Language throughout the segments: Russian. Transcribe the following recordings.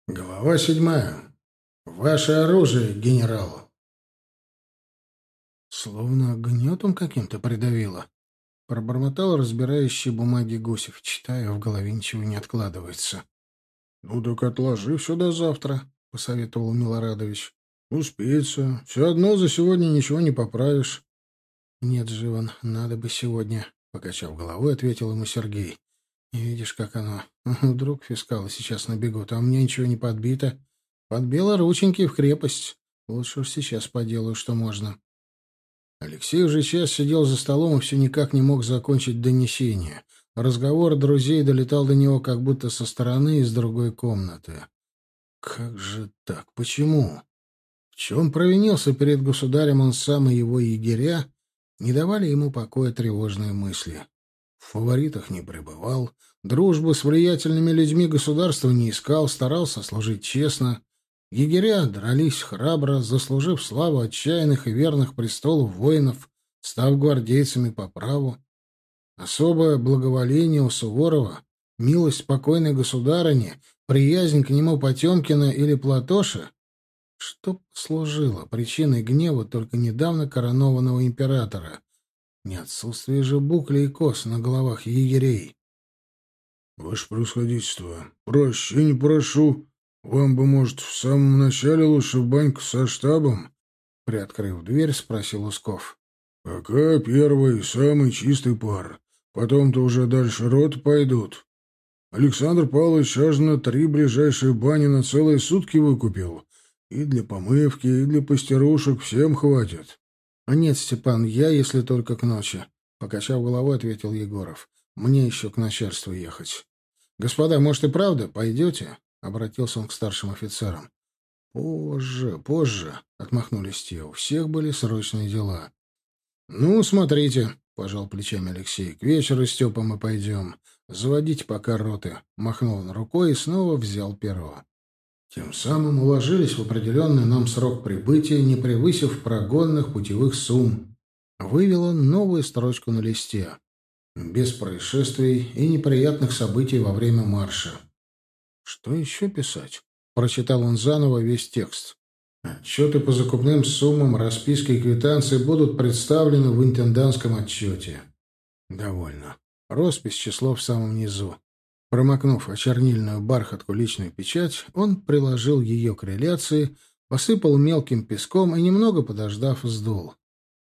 Глава 7. Ваше оружие, генерал. Словно гнетом каким-то придавило. Пробормотал разбирающий бумаги Гусев, читая, в голове ничего не откладывается. — Ну так отложи все до завтра, — посоветовал Милорадович. — Успеется. Все одно за сегодня ничего не поправишь. — Нет, Живан, надо бы сегодня, — покачав головой, ответил ему Сергей. — Видишь, как оно. Вдруг фискалы сейчас набегут, а у меня ничего не подбито. Подбила рученьки в крепость. Лучше уж сейчас поделаю, что можно. Алексей уже час сидел за столом и все никак не мог закончить донесение. Разговор друзей долетал до него как будто со стороны из другой комнаты. Как же так? Почему? В чем провинился перед государем он сам и его егеря, не давали ему покоя тревожные мысли. В фаворитах не пребывал, дружбы с влиятельными людьми государства не искал, старался служить честно. Егеря дрались храбро, заслужив славу отчаянных и верных престолу воинов, став гвардейцами по праву. Особое благоволение у Суворова, милость покойной государыни, приязнь к нему Потемкина или Платоши, что служило причиной гнева только недавно коронованного императора? Не отсутствие же буклей и кос на головах егерей. — Ваше превосходительство, прощения прошу. Вам бы, может, в самом начале лучше в баньку со штабом? Приоткрыв дверь, спросил Усков. — Пока первый, самый чистый пар. Потом-то уже дальше роты пойдут. Александр Павлович аж на 3 ближайшие бани на целые сутки выкупил. И для помывки, и для постирушек всем хватит. — А нет, Степан, я, если только к ночи. Покачав головой, ответил Егоров. — Мне еще к начальству ехать. — Господа, может, и правда пойдете? — обратился он к старшим офицерам. — Позже, позже, — отмахнулись те. У всех были срочные дела. — Ну, смотрите, — пожал плечами Алексей. — К вечеру, Степа, мы пойдем. Заводите пока роты. Махнул он рукой и снова взял перо. Тем самым уложились в определенный нам срок прибытия, не превысив прогонных путевых сумм. Вывел он новую строчку на листе. Без происшествий и неприятных событий во время марша. Что еще писать? Прочитал он заново весь текст. Отчеты по закупным суммам, расписки и квитанции будут представлены в интендантском отчете. Довольно. Роспись, число в самом низу. Промокнув о чернильную бархатку личную печать, он приложил ее к реляции, посыпал мелким песком и, немного подождав, сдул.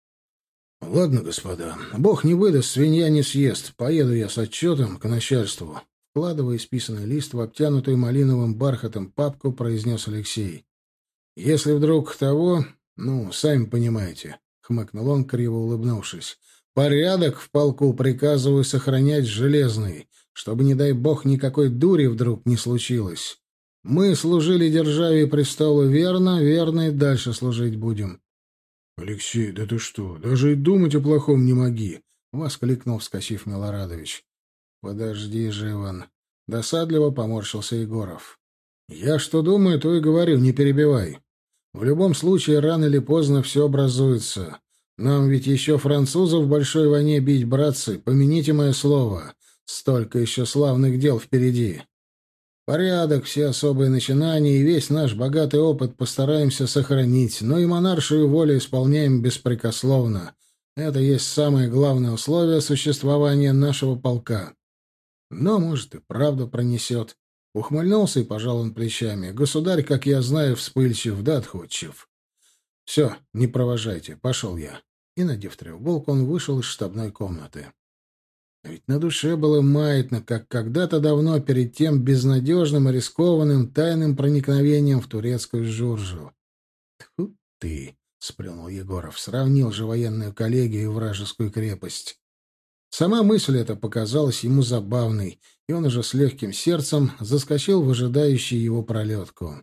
— Ладно, господа, бог не выдаст, свинья не съест. Поеду я с отчетом к начальству. Вкладывая исписанный лист в обтянутую малиновым бархатом папку, произнес Алексей. — Если вдруг того, сами понимаете, — хмыкнул он, криво улыбнувшись. — Порядок в полку приказываю сохранять железный, чтобы, не дай бог, никакой дури вдруг не случилось. Мы служили державе и престолу верно, верно и дальше служить будем. — Алексей, да ты что, даже и думать о плохом не моги! — воскликнул, вскочив Милорадович. — Подожди же, Иван. Досадливо поморщился Егоров. — Я что думаю, то и говорю, не перебивай. В любом случае, рано или поздно все образуется. Нам ведь еще французов в большой войне бить, братцы, помяните мое слово. Столько еще славных дел впереди. Порядок, все особые начинания и весь наш богатый опыт постараемся сохранить, но и монаршую волю исполняем беспрекословно. Это есть самое главное условие существования нашего полка. Но, может, и правда пронесет. Ухмыльнулся и пожал он плечами. Государь, как я знаю, вспыльчив да отходчив. Все, не провожайте, пошел я. И, надев треуголку, он вышел из штабной комнаты. А ведь на душе было маятно, как когда-то давно перед тем безнадежным и рискованным тайным проникновением в турецкую Журжу. Тьфу ты, — сплюнул Егоров, — сравнил же военную коллегию и вражескую крепость. Сама мысль эта показалась ему забавной, и он уже с легким сердцем заскочил в ожидающую его пролетку.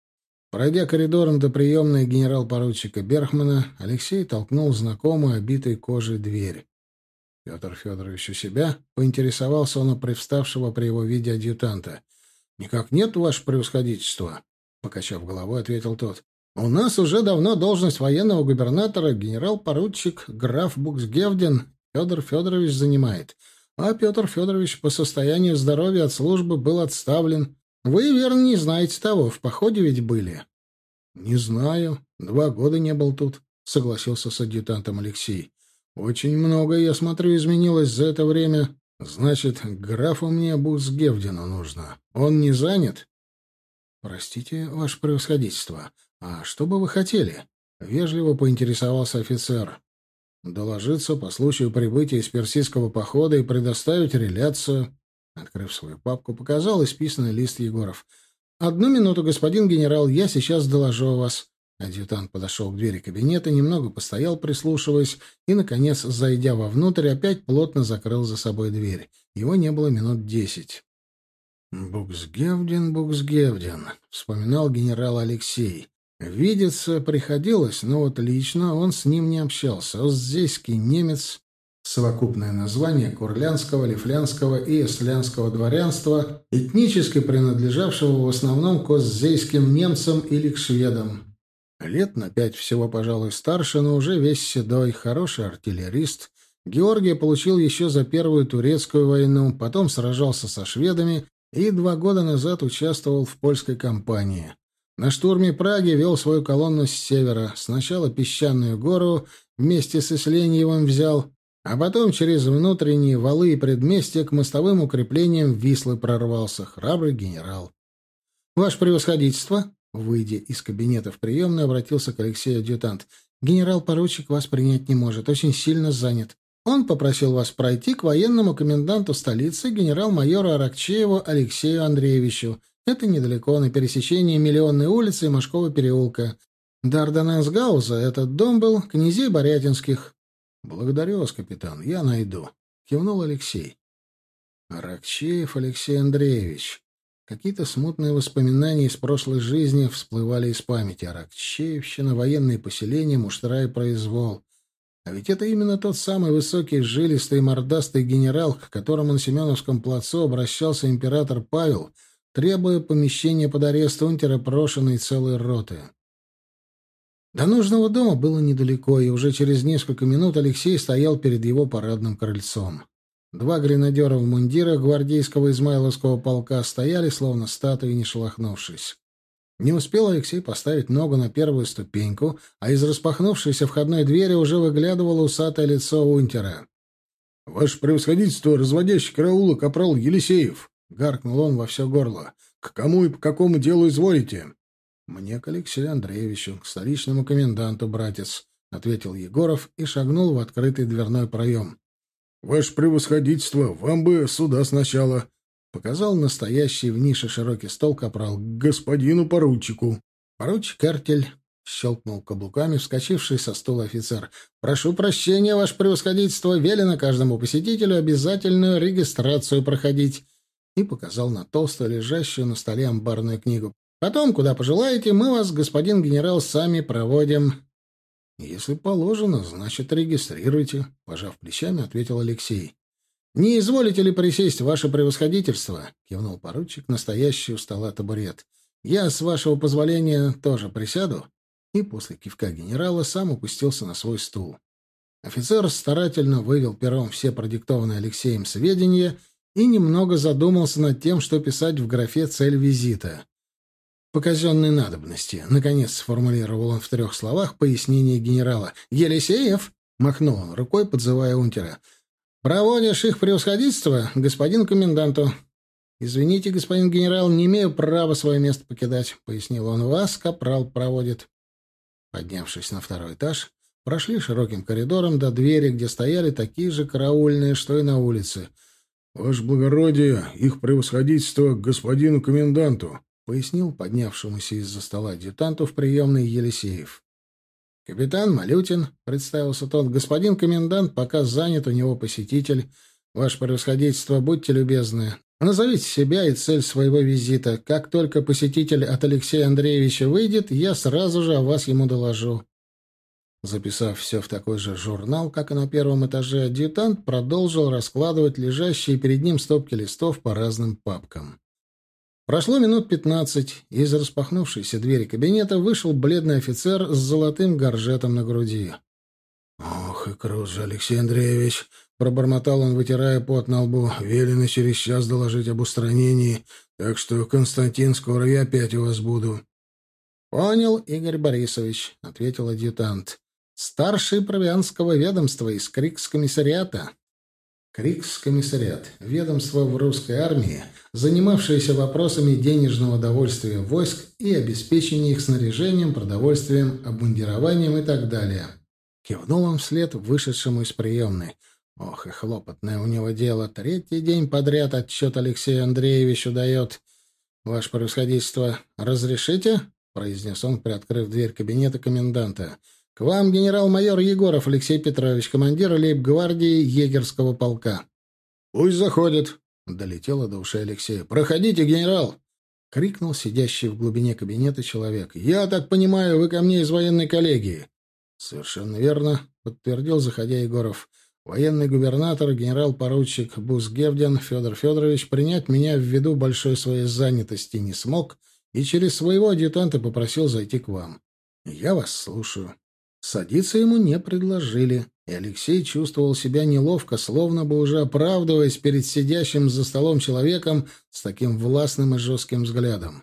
Пройдя коридором до приемной генерал-поручика Берхмана, Алексей толкнул знакомую обитой кожей дверь. — Петр Федорович у себя? — поинтересовался он у привставшего при его виде адъютанта. — Никак нет, ваше превосходительство, — покачав головой, ответил тот. — У нас уже давно должность военного губернатора генерал-поручик граф Буксгевден Федор Федорович занимает, а Петр Федорович по состоянию здоровья от службы был отставлен. Вы, верно, не знаете того, в походе ведь были? — Не знаю. 2 года не был тут, — согласился с адъютантом Алексей. — Очень многое, я смотрю, изменилось за это время. Значит, к графу мне Бусгевдену нужно. Он не занят? — Простите, ваше превосходительство, а что бы вы хотели? — вежливо поинтересовался офицер. — Доложиться по случаю прибытия из персидского похода и предоставить реляцию. Открыв свою папку, показал исписанный лист Егоров. «Одну минуту, господин генерал, я сейчас доложу о вас». Адъютант подошел к двери кабинета, немного постоял, прислушиваясь, и, наконец, зайдя вовнутрь, опять плотно закрыл за собой дверь. Его не было минут 10. Буксгевден», — вспоминал генерал Алексей. «Видеться приходилось, но вот лично он с ним не общался. Оздзейский немец, совокупное название курлянского, лифлянского и эслянского дворянства, этнически принадлежавшего в основном к оздзейским немцам или к шведам. Лет на 5 всего, пожалуй, старше, но уже весь седой, хороший артиллерист. Георгия получил еще за Первую Турецкую войну, потом сражался со шведами и 2 года назад участвовал в польской кампании. На штурме Праги вел свою колонну с севера. Сначала Песчаную гору вместе с Исленьевым взял, а потом через внутренние валы и предместья к мостовым укреплениям Вислы прорвался. Храбрый генерал. «Ваше превосходительство!» Выйдя из кабинета в приемную, обратился к Алексею адъютант. «Генерал-поручик вас принять не может, очень сильно занят. Он попросил вас пройти к военному коменданту столицы, генерал-майору Аракчееву Алексею Андреевичу. Это недалеко, на пересечении Миллионной улицы и Мошкова переулка. До Ордонансгауза этот дом был князей Борятинских». «Благодарю вас, капитан, я найду», — кивнул Алексей. Аракчеев Алексей Андреевич. Какие-то смутные воспоминания из прошлой жизни всплывали из памяти. Аракчеевщина, военные поселения, муштра и произвол. А ведь это именно тот самый высокий, жилистый, мордастый генерал, к которому на Семеновском плацу обращался император Павел, требуя помещения под арест унтера Прошина и целой роты. До нужного дома было недалеко, и уже через несколько минут Алексей стоял перед его парадным крыльцом. 2 гренадера в мундирах гвардейского Измайловского полка стояли, словно статуи, не шелохнувшись. Не успел Алексей поставить ногу на первую ступеньку, а из распахнувшейся входной двери уже выглядывало усатое лицо унтера. — Ваше превосходительство, разводящий караула капрал Елисеев! — гаркнул он во все горло. — К кому и по какому делу изволите? — Мне к Алексею Андреевичу, к столичному коменданту, братец, — ответил Егоров и шагнул в открытый дверной проем. — Ваше превосходительство, вам бы сюда сначала, — показал настоящий в нише широкий стол капрал, — к господину поручику. Поручик Эртель щелкнул каблуками, вскочивший со стула офицер. — Прошу прощения, ваше превосходительство, велено каждому посетителю обязательную регистрацию проходить. И показал на толстую, лежащую на столе амбарную книгу. Потом, куда пожелаете, мы вас, господин генерал, сами проводим. «Если положено, значит, регистрируйте», — пожав плечами, ответил Алексей. «Не изволите ли присесть, ваше превосходительство?» — кивнул поручик, настоящий у стола табурет. «Я, с вашего позволения, тоже присяду?» И после кивка генерала сам упустился на свой стул. Офицер старательно вывел пером все продиктованные Алексеем сведения и немного задумался над тем, что писать в графе «Цель визита». «По казенной надобности», — наконец сформулировал он в 3 словах пояснение генерала. «Елисеев!» — махнул он рукой, подзывая унтера. «Проводишь их превосходительство господину коменданту». «Извините, господин генерал, не имею права свое место покидать», — пояснил он. «Вас капрал проводит». Поднявшись на 2-й этаж, прошли широким коридором до двери, где стояли такие же караульные, что и на улице. «Ваше благородие, их превосходительство к господину коменданту», — пояснил поднявшемуся из-за стола адъютанту в приемной Елисеев. «Капитан Малютин», — представился тот, — «господин комендант, пока занят, у него посетитель. Ваше превосходительство, будьте любезны, назовите себя и цель своего визита. Как только посетитель от Алексея Андреевича выйдет, я сразу же о вас ему доложу». Записав все в такой же журнал, как и на 1-м этаже, адъютант продолжил раскладывать лежащие перед ним стопки листов по разным папкам. Прошло минут 15, и из распахнувшейся двери кабинета вышел бледный офицер с золотым горжетом на груди. «Ох, и крут же, Алексей Андреевич!» — пробормотал он, вытирая пот на лбу. «Велено через час доложить об устранении. Так что, Константин, скоро я опять у вас буду. — Понял, Игорь Борисович, — ответил адъютант. — Старший провианского ведомства из Крикс-комиссариата. Крикс-комиссариат — ведомство в русской армии, занимавшееся вопросами денежного довольствия войск и обеспечения их снаряжением, продовольствием, обмундированием и так далее. Кивнул он вслед вышедшему из приемной. Ох, и хлопотное у него дело. Третий день подряд отчет Алексею Андреевичу дает. — Ваше превосходительство, разрешите? — произнес он, приоткрыв дверь кабинета коменданта. — К вам генерал-майор Егоров Алексей Петрович, командир лейб-гвардии егерского полка. — Пусть заходит, — долетело до ушей Алексея. — Проходите, генерал! — крикнул сидящий в глубине кабинета человек. — Я так понимаю, вы ко мне из военной коллегии? — Совершенно верно, — подтвердил, заходя Егоров. Военный губернатор, генерал-поручик Бузгевден Федор Федорович, принять меня ввиду большой своей занятости не смог и через своего адъютанта попросил зайти к вам. Я вас слушаю. Садиться ему не предложили, и Алексей чувствовал себя неловко, словно бы уже оправдываясь перед сидящим за столом человеком с таким властным и жестким взглядом.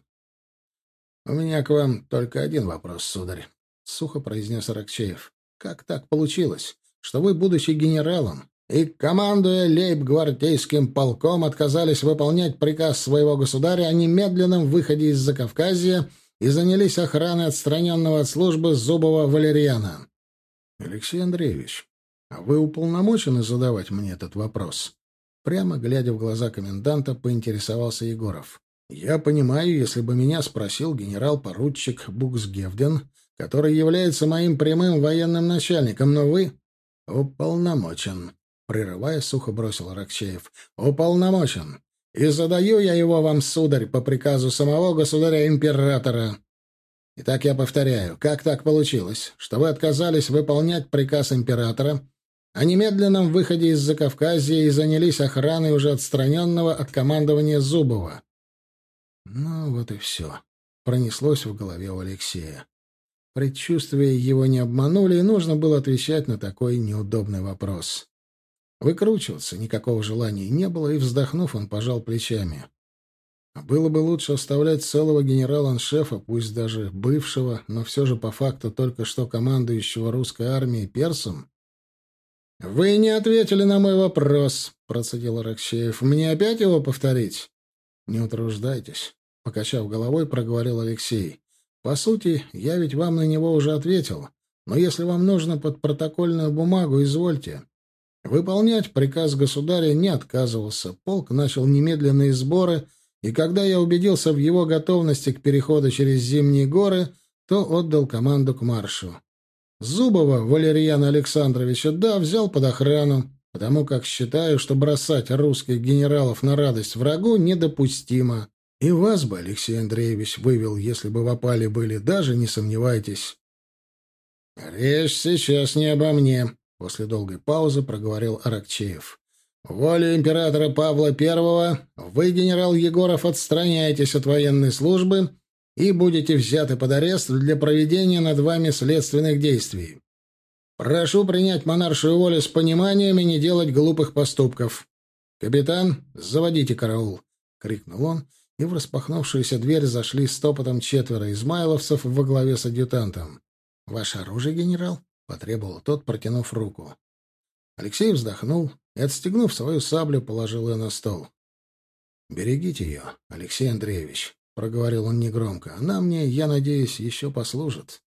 — У меня к вам только один вопрос, сударь, — сухо произнес Аракчеев. — Как так получилось, что вы, будучи генералом и командуя лейб-гвардейским полком, отказались выполнять приказ своего государя о немедленном выходе из Закавказья и занялись охраной отстраненного от службы Зубова Валерьяна? — Алексей Андреевич, а вы уполномочены задавать мне этот вопрос? Прямо глядя в глаза коменданта, поинтересовался Егоров. — Я понимаю, если бы меня спросил генерал-поручик Буксгевден, который является моим прямым военным начальником, но вы... — Уполномочен, — прерывая, сухо бросил Аракчеев. — Уполномочен. И задаю я его вам, сударь, по приказу самого государя-императора. Итак, я повторяю, как так получилось, что вы отказались выполнять приказ императора о немедленном выходе из Закавказья и занялись охраной уже отстраненного от командования Зубова? Ну, вот и все. Пронеслось в голове у Алексея. Предчувствия его не обманули, и нужно было отвечать на такой неудобный вопрос. Выкручиваться никакого желания не было, и, вздохнув, он пожал плечами. А было бы лучше оставлять целого генерала-аншефа, пусть даже бывшего, но все же по факту только что командующего русской армией персом. — Вы не ответили на мой вопрос, — процедил Аракчеев. — Мне опять его повторить? — Не утруждайтесь, — покачав головой, проговорил Алексей. По сути, я ведь вам на него уже ответил, но если вам нужно под протокольную бумагу, извольте. Выполнять приказ государя не отказывался, полк начал немедленные сборы, и когда я убедился в его готовности к переходу через Зимние горы, то отдал команду к маршу. Зубова Валерьяна Александровича, да, взял под охрану, потому как считаю, что бросать русских генералов на радость врагу недопустимо. И вас бы, Алексей Андреевич, вывел, если бы в опале были, даже не сомневайтесь. — Речь сейчас не обо мне, — после долгой паузы проговорил Аракчеев. — Волю императора Павла I вы, генерал Егоров, отстраняетесь от военной службы и будете взяты под арест для проведения над вами следственных действий. Прошу принять монаршую волю с пониманием и не делать глупых поступков. Капитан, заводите караул, — крикнул он, и в распахнувшуюся дверь зашли стопотом 4 измайловцев во главе с адъютантом. — Ваше оружие, генерал? — потребовал тот, протянув руку. Алексей вздохнул и, отстегнув свою саблю, положил ее на стол. — Берегите ее, Алексей Андреевич, — проговорил он негромко. — Она мне, я надеюсь, еще послужит.